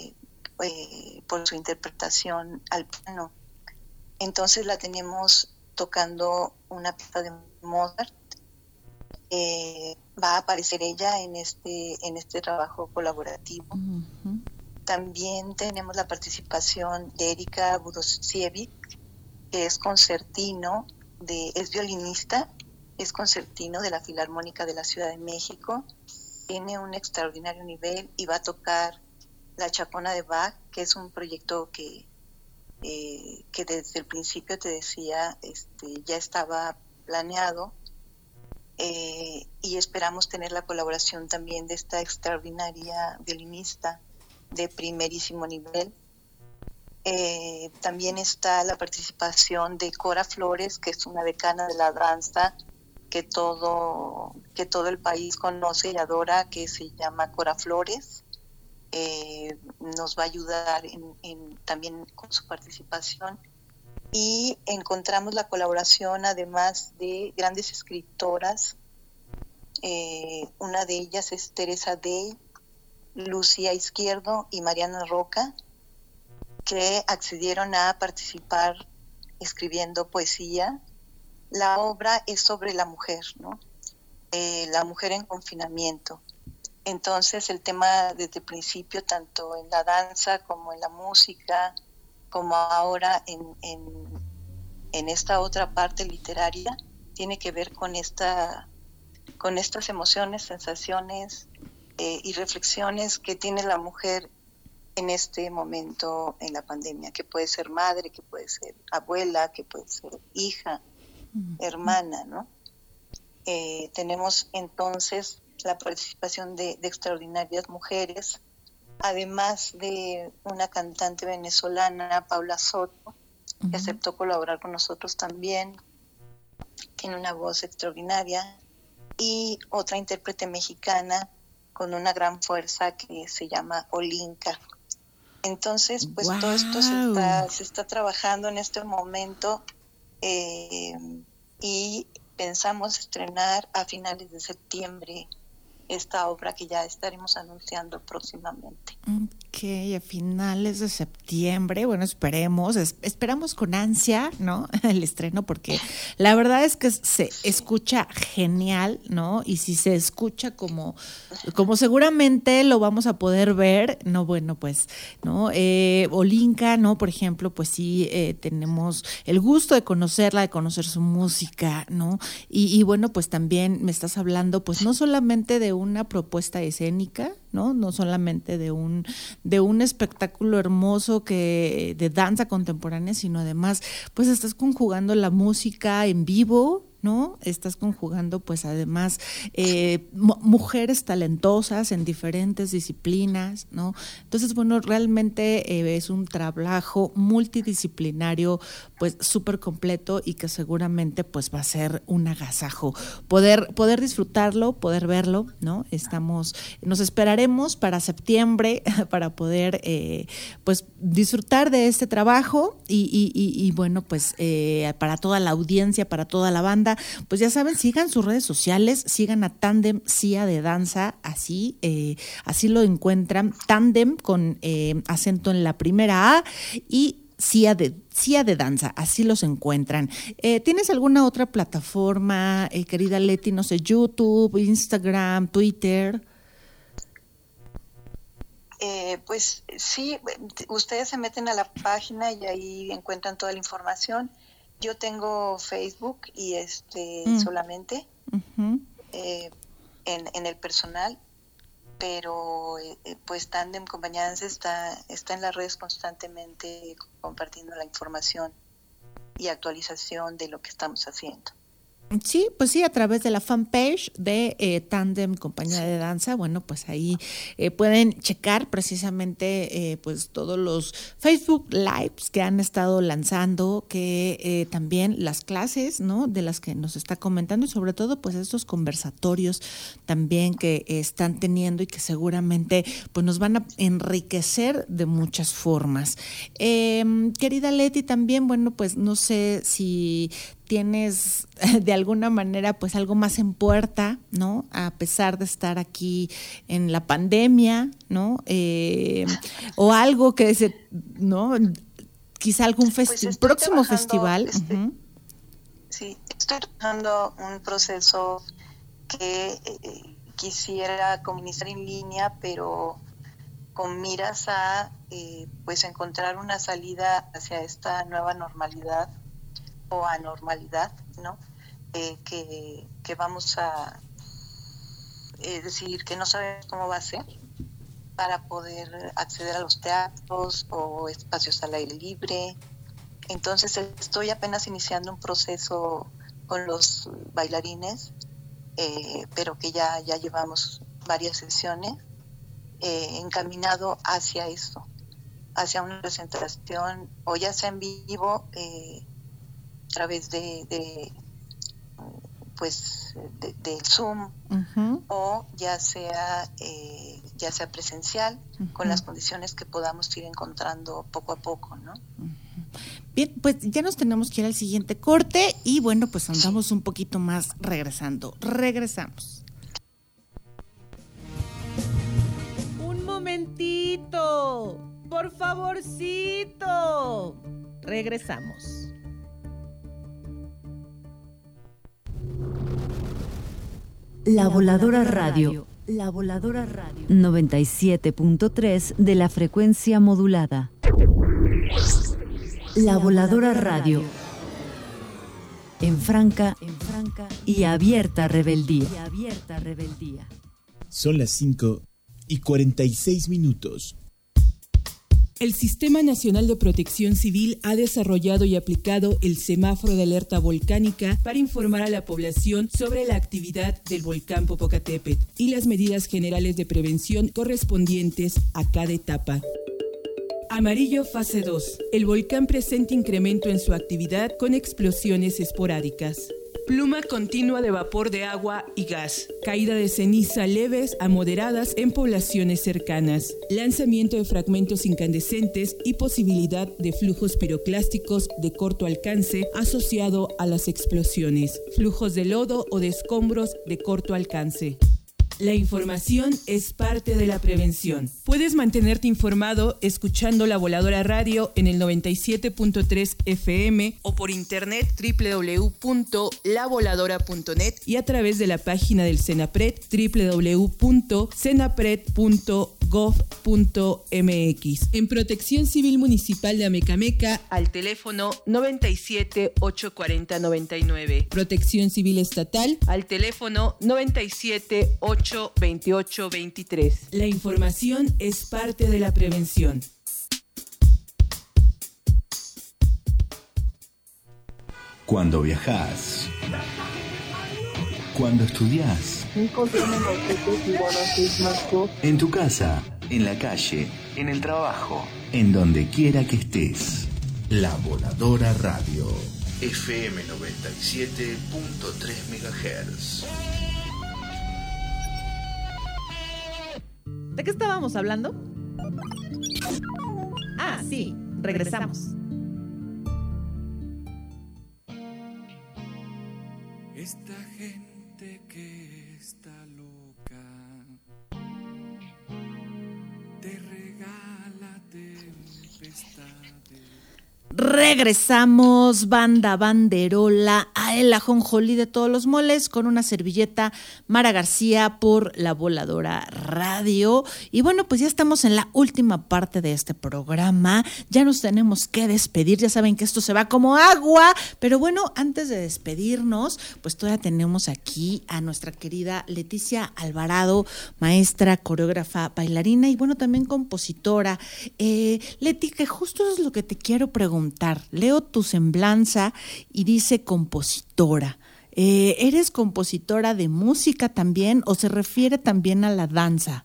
Speaker 6: su interpretación al piano. Entonces la tenemos tocando una pieza de Mozart. Va a aparecer ella en este trabajo colaborativo. También tenemos la participación de Erika Budosiewicz, que es es violinista, es concertino de la Filarmónica de la Ciudad de México, tiene un extraordinario nivel y va a tocar La Chacona de Bach, que es un proyecto que desde el principio te decía ya estaba planeado, y esperamos tener la colaboración también de esta extraordinaria violinista de primerísimo nivel. También está la participación de Cora Flores, que es una decana de la danza que todo el país conoce y adora, que se llama Cora Flores. Nos va a ayudar también con su participación. y encontramos la colaboración además de grandes escritoras. Una de ellas es Teresa Day, Lucía Izquierdo y Mariana Roca, que accedieron a participar escribiendo poesía. La obra es sobre la mujer, ¿no? La mujer en confinamiento. Entonces el tema desde el principio, tanto en la danza como en la música, como ahora en esta otra parte literaria, tiene que ver con estas emociones, sensaciones y reflexiones que tiene la mujer en este momento en la pandemia, que puede ser madre, que puede ser abuela, que puede ser hija, hermana, ¿no? Tenemos entonces la participación de extraordinarias mujeres, además de una cantante venezolana, Paula Soto, que aceptó colaborar con nosotros también, tiene una voz extraordinaria, y otra intérprete mexicana con una gran fuerza que se llama Olinka. Entonces, pues wow. Todo esto se está trabajando en este momento y pensamos estrenar a finales de septiembre esta obra que ya estaremos anunciando próximamente.
Speaker 2: Ok, a finales de septiembre, bueno, esperamos con ansia, ¿no? El estreno, porque la verdad es que se escucha genial, ¿no? Y si se escucha como seguramente lo vamos a poder ver, no, bueno, pues, ¿no? Olinka, ¿no? Por ejemplo, pues sí, tenemos el gusto de conocerla, de conocer su música, ¿no? Y bueno, pues también me estás hablando, pues no solamente de una propuesta escénica, no solamente de un espectáculo hermoso de danza contemporánea, sino además pues estás conjugando la música en vivo, ¿no? Estás conjugando pues además mujeres talentosas en diferentes disciplinas, ¿no? Entonces, bueno, realmente es un trabajo multidisciplinario pues súper completo y que seguramente pues va a ser un agasajo poder disfrutarlo, poder verlo, ¿no? Nos esperaremos para septiembre para poder pues disfrutar de este trabajo y bueno, pues para toda la audiencia, para toda la banda, pues ya saben, sigan sus redes sociales, sigan a Tándem CIA de Danza, así lo encuentran, Tándem con acento en la primera A y CIA de Danza, así los encuentran. ¿Tienes alguna otra plataforma, querida Leti? No sé, YouTube, Instagram, Twitter.
Speaker 6: Pues sí, ustedes se meten a la página y ahí encuentran toda la información. Yo tengo Facebook y solamente en el personal, pero pues Tándem Compañía Danza está en las redes constantemente compartiendo la información y actualización de lo que estamos haciendo.
Speaker 2: Sí, pues sí, a través de la fanpage de Tándem Compañía de Danza, bueno, pues ahí pueden checar precisamente pues todos los Facebook Lives que han estado lanzando, que también las clases, ¿no? De las que nos está comentando y sobre todo pues estos conversatorios también que están teniendo y que seguramente pues nos van a enriquecer de muchas formas. Querida Leti, también, bueno, pues no sé si tienes de alguna manera pues algo más en puerta, ¿no? A pesar de estar aquí en la pandemia, ¿no? O algo que ¿no? Quizá algún próximo festival.
Speaker 6: Sí, estoy trabajando un proceso que quisiera comunicar en línea, pero con miras a pues encontrar una salida hacia esta nueva normalidad o anormalidad, ¿no? Que vamos a decir que no sabemos cómo va a ser para poder acceder a los teatros o espacios al aire libre. Entonces estoy apenas iniciando un proceso con los bailarines, pero que ya llevamos varias sesiones encaminado hacia eso, hacia una presentación o ya sea en vivo, a través de Zoom, o ya sea presencial, con las condiciones que podamos ir encontrando poco a poco, ¿no?
Speaker 2: Bien, pues ya nos tenemos que ir al siguiente corte y bueno, pues andamos un poquito más regresando. Regresamos. Un momentito, por favorcito. Regresamos.
Speaker 3: La Voladora Radio. La Voladora Radio. 97.3 de la frecuencia modulada. La Voladora Radio. En franca y abierta rebeldía.
Speaker 7: Son las 5:46.
Speaker 11: El Sistema Nacional de Protección Civil ha desarrollado y aplicado el semáforo de alerta volcánica para informar a la población sobre la actividad del volcán Popocatépetl y las medidas generales de prevención correspondientes a cada etapa. Amarillo fase 2. El volcán presenta incremento en su actividad con explosiones esporádicas. Pluma continua de vapor de agua y gas. Caída de ceniza leves a moderadas en poblaciones cercanas. Lanzamiento de fragmentos incandescentes y posibilidad de flujos piroclásticos de corto alcance asociado a las explosiones. Flujos de lodo o de escombros de corto alcance. La información es parte de la prevención. Puedes mantenerte informado escuchando La Voladora Radio en el 97.3 FM o por internet www.lavoladora.net y a través de la página del CENAPRED www.cenapred.gov.mx. En Protección Civil Municipal de Amecameca al teléfono 97 840 99. Protección Civil Estatal al teléfono 97 828 23. La información es parte de la prevención.
Speaker 12: Cuando viajás, cuando estudiás, en tu casa, en la calle, en el trabajo, en donde quiera que estés. La Voladora Radio, FM 97.3 MHz.
Speaker 2: ¿De qué estábamos hablando? Ah, sí, regresamos.
Speaker 5: Esta gente que está loca te regala tempestades.
Speaker 2: Regresamos, banda banderola, a el ajonjolí de todos los moles con una servilleta, Mara García por La Voladora Radio. Y bueno, pues ya estamos en la última parte de este programa, ya nos tenemos que despedir, ya saben que esto se va como agua, pero bueno, antes de despedirnos, pues todavía tenemos aquí a nuestra querida Leticia Alvarado, maestra, coreógrafa, bailarina y bueno, también compositora. Leti, que justo es lo que te quiero preguntar. Leo tu semblanza y dice compositora. ¿Eres compositora de música también o se refiere también a la danza?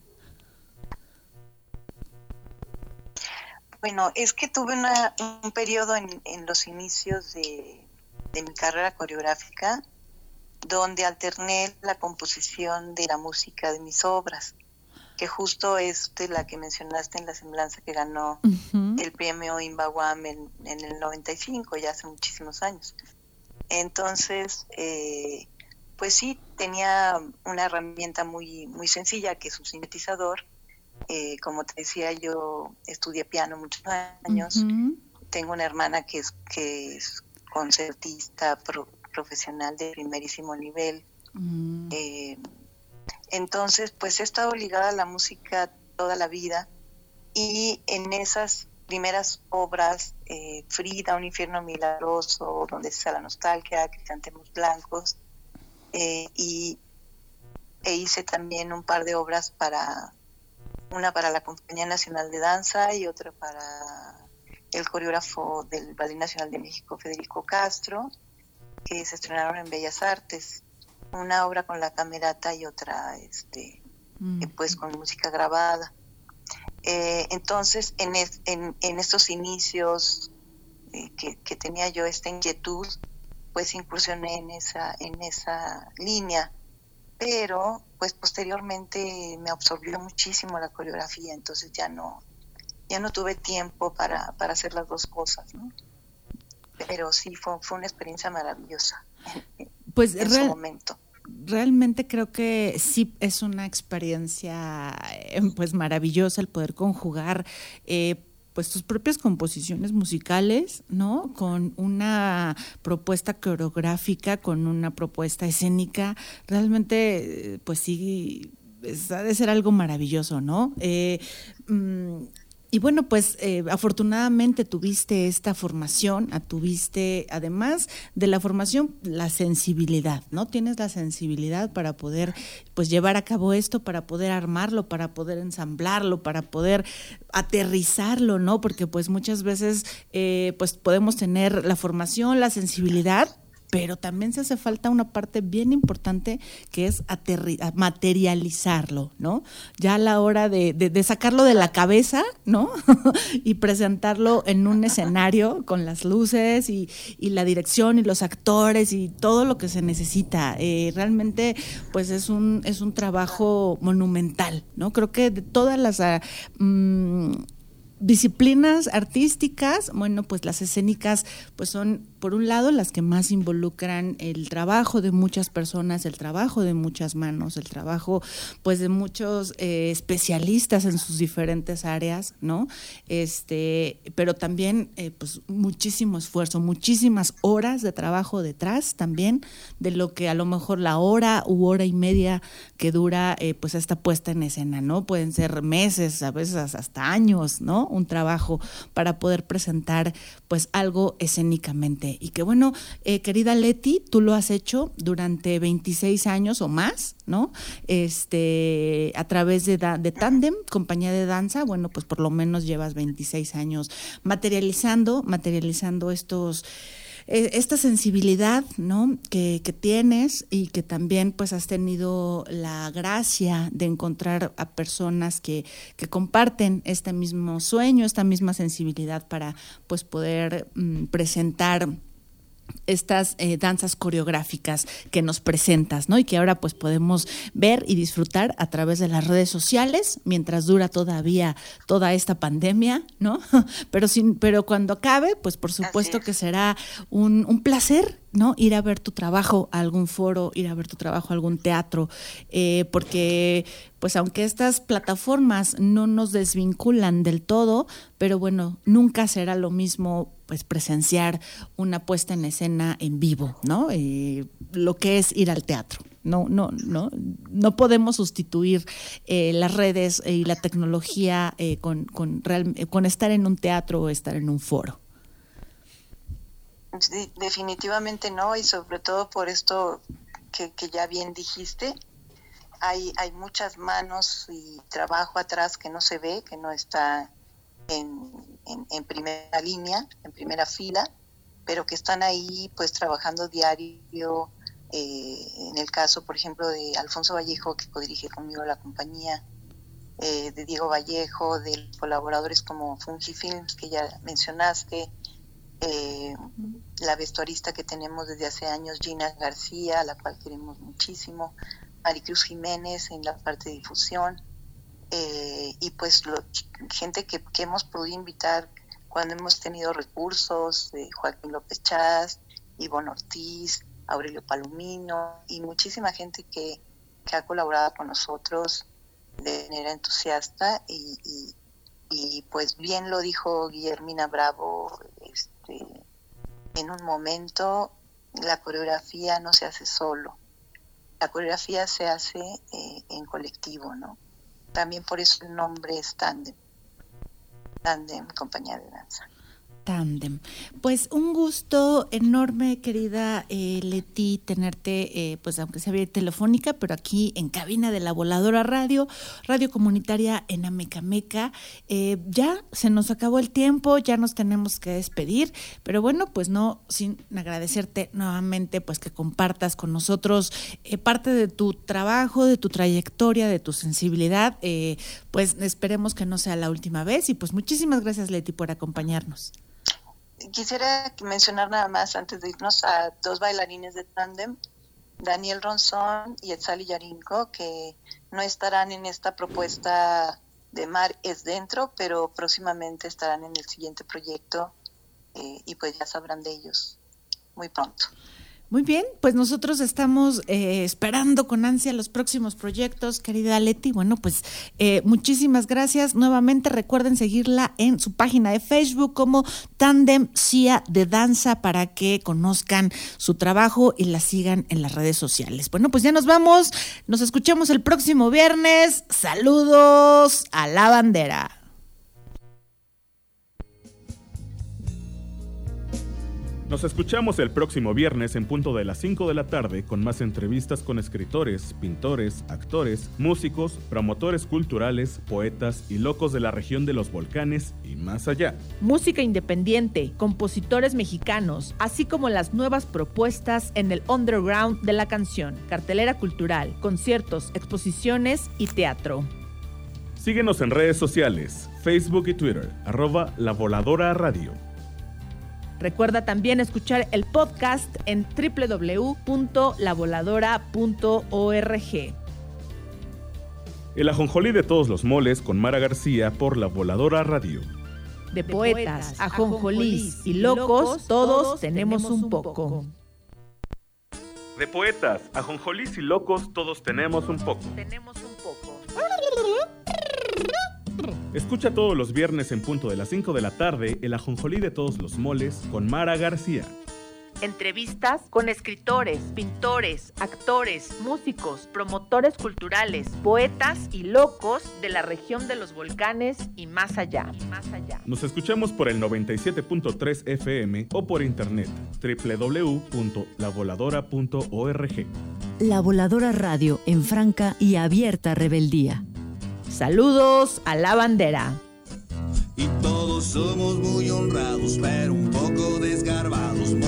Speaker 6: Bueno, es que tuve un periodo en los inicios de mi carrera coreográfica donde alterné la composición de la música de mis obras, que justo es de la que mencionaste en la semblanza que ganó el premio Imbawam en el 95, ya hace muchísimos años. Entonces, pues sí, tenía una herramienta muy, muy sencilla, que es un sintetizador. Como te decía, yo estudié piano muchos años. Tengo una hermana que es concertista profesional de primerísimo nivel. Entonces, pues he estado ligada a la música toda la vida y en esas primeras obras, Frida, Un infierno milagroso, Donde está la nostalgia, Que cantemos blancos, e hice también un par de obras una para la Compañía Nacional de Danza y otra para el coreógrafo del Ballet Nacional de México, Federico Castro, que se estrenaron en Bellas Artes. Una obra con la camerata y otra pues con música grabada. Entonces en estos inicios que tenía yo esta inquietud, pues incursioné en esa línea, pero pues posteriormente me absorbió muchísimo la coreografía, entonces ya no tuve tiempo para hacer las dos cosas, ¿no? pero sí fue una experiencia maravillosa
Speaker 2: pues
Speaker 6: en su momento.
Speaker 2: Realmente creo que sí es una experiencia pues maravillosa el poder conjugar pues tus propias composiciones musicales, ¿no? Con una propuesta coreográfica, con una propuesta escénica, realmente pues sí ha de ser algo maravilloso, ¿no? Y bueno, pues afortunadamente tuviste esta formación, tuviste además de la formación la sensibilidad, ¿no? Tienes la sensibilidad para poder pues llevar a cabo esto, para poder armarlo, para poder ensamblarlo, para poder aterrizarlo, ¿no? Porque pues muchas veces pues podemos tener la formación, la sensibilidad, pero también se hace falta una parte bien importante que es materializarlo, ¿no? Ya a la hora de sacarlo de la cabeza, ¿no? Y presentarlo en un escenario con las luces y la dirección y los actores y todo lo que se necesita. Realmente, pues es un trabajo monumental, ¿no? Creo que de todas las disciplinas artísticas, bueno, pues las escénicas pues son, por un lado, las que más involucran el trabajo de muchas personas, el trabajo de muchas manos, el trabajo pues de muchos especialistas en sus diferentes áreas, ¿no? Pero también pues muchísimo esfuerzo, muchísimas horas de trabajo detrás también de lo que a lo mejor la hora u hora y media que dura pues esta puesta en escena, ¿no? Pueden ser meses, a veces hasta años, ¿no? Un trabajo para poder presentar pues algo escénicamente. Y que bueno, querida Leti, tú lo has hecho durante 26 años o más, ¿no? A través de Tándem, compañía de danza, bueno, pues por lo menos llevas 26 años materializando esta sensibilidad, ¿no? que tienes y que también pues has tenido la gracia de encontrar a personas que comparten este mismo sueño, esta misma sensibilidad para pues poder presentar estas danzas coreográficas que nos presentas, ¿no? Y que ahora pues podemos ver y disfrutar a través de las redes sociales mientras dura todavía toda esta pandemia, ¿no? Pero cuando acabe, pues por supuesto que será un placer, ¿no? Ir a ver tu trabajo a algún foro, ir a ver tu trabajo a algún teatro, porque pues aunque estas plataformas no nos desvinculan del todo, pero bueno, nunca será lo mismo pues presenciar una puesta en escena en vivo, ¿no? Lo que es ir al teatro. No podemos sustituir las redes y la tecnología con estar en un teatro o estar en un foro.
Speaker 6: Sí, definitivamente no, y sobre todo por esto que ya bien dijiste, hay muchas manos y trabajo atrás que no se ve, que no está en primera línea, en primera fila, pero que están ahí pues trabajando diario. En el caso, por ejemplo, de Alfonso Vallejo, que codirige conmigo la compañía, de Diego Vallejo, de colaboradores como Fungi Films, que ya mencionaste, la vestuarista que tenemos desde hace años, Gina García, a la cual queremos muchísimo, Maricruz Jiménez en la parte de difusión, y pues gente que hemos podido invitar cuando hemos tenido recursos, Joaquín López Chas, Ivonne Ortiz, Aurelio Palomino y muchísima gente que ha colaborado con nosotros de manera entusiasta y pues bien lo dijo Guillermina Bravo en un momento, la coreografía no se hace solo, la coreografía se hace en colectivo, ¿no? También por eso el nombre es Tándem, compañía de danza.
Speaker 2: Tándem. Pues un gusto enorme, querida Leti, tenerte, pues aunque sea vía telefónica, pero aquí en cabina de La Voladora Radio comunitaria en Amecameca. Ya se nos acabó el tiempo, ya nos tenemos que despedir, pero bueno, pues no sin agradecerte nuevamente, pues que compartas con nosotros parte de tu trabajo, de tu trayectoria, de tu sensibilidad. Pues esperemos que no sea la última vez y pues muchísimas gracias, Leti, por acompañarnos.
Speaker 6: Quisiera mencionar nada más antes de irnos a dos bailarines de Tándem, Daniel Ronzón y Etzali Yarinko, que no estarán en esta propuesta de Mar es Dentro, pero próximamente estarán en el siguiente proyecto y pues ya sabrán de ellos muy pronto.
Speaker 2: Muy bien, pues nosotros estamos esperando con ansia los próximos proyectos, querida Leti. Bueno, pues muchísimas gracias. Nuevamente recuerden seguirla en su página de Facebook como Tandem CIA de Danza para que conozcan su trabajo y la sigan en las redes sociales. Bueno, pues ya nos vamos. Nos escuchamos el próximo viernes. Saludos a la bandera.
Speaker 1: Nos escuchamos el próximo viernes en punto de las 5 de la tarde con más entrevistas con escritores, pintores, actores, músicos, promotores culturales, poetas y locos de la región de los volcanes y más allá.
Speaker 7: Música independiente, compositores mexicanos, así como las nuevas propuestas en el underground de la canción, cartelera cultural, conciertos, exposiciones y teatro.
Speaker 1: Síguenos en redes sociales, Facebook y Twitter, @La Voladora Radio.
Speaker 7: Recuerda también escuchar el podcast en www.lavoladora.org.
Speaker 1: El ajonjolí de todos los moles con Mara García por La Voladora Radio.
Speaker 7: De poetas, ajonjolís y locos, todos tenemos un poco.
Speaker 1: De poetas, ajonjolís y locos, todos tenemos un poco. Escucha todos los viernes en punto de las 5 de la tarde el ajonjolí de todos los moles con Mara García.
Speaker 7: Entrevistas con escritores, pintores, actores, músicos, promotores culturales, poetas y locos de la región de los volcanes y más allá.
Speaker 1: Nos escuchamos por el 97.3 FM o por internet www.lavoladora.org.
Speaker 3: La Voladora Radio en franca y abierta rebeldía.
Speaker 7: Saludos a la bandera.
Speaker 4: Y todos somos muy honrados, pero un poco desgarbados.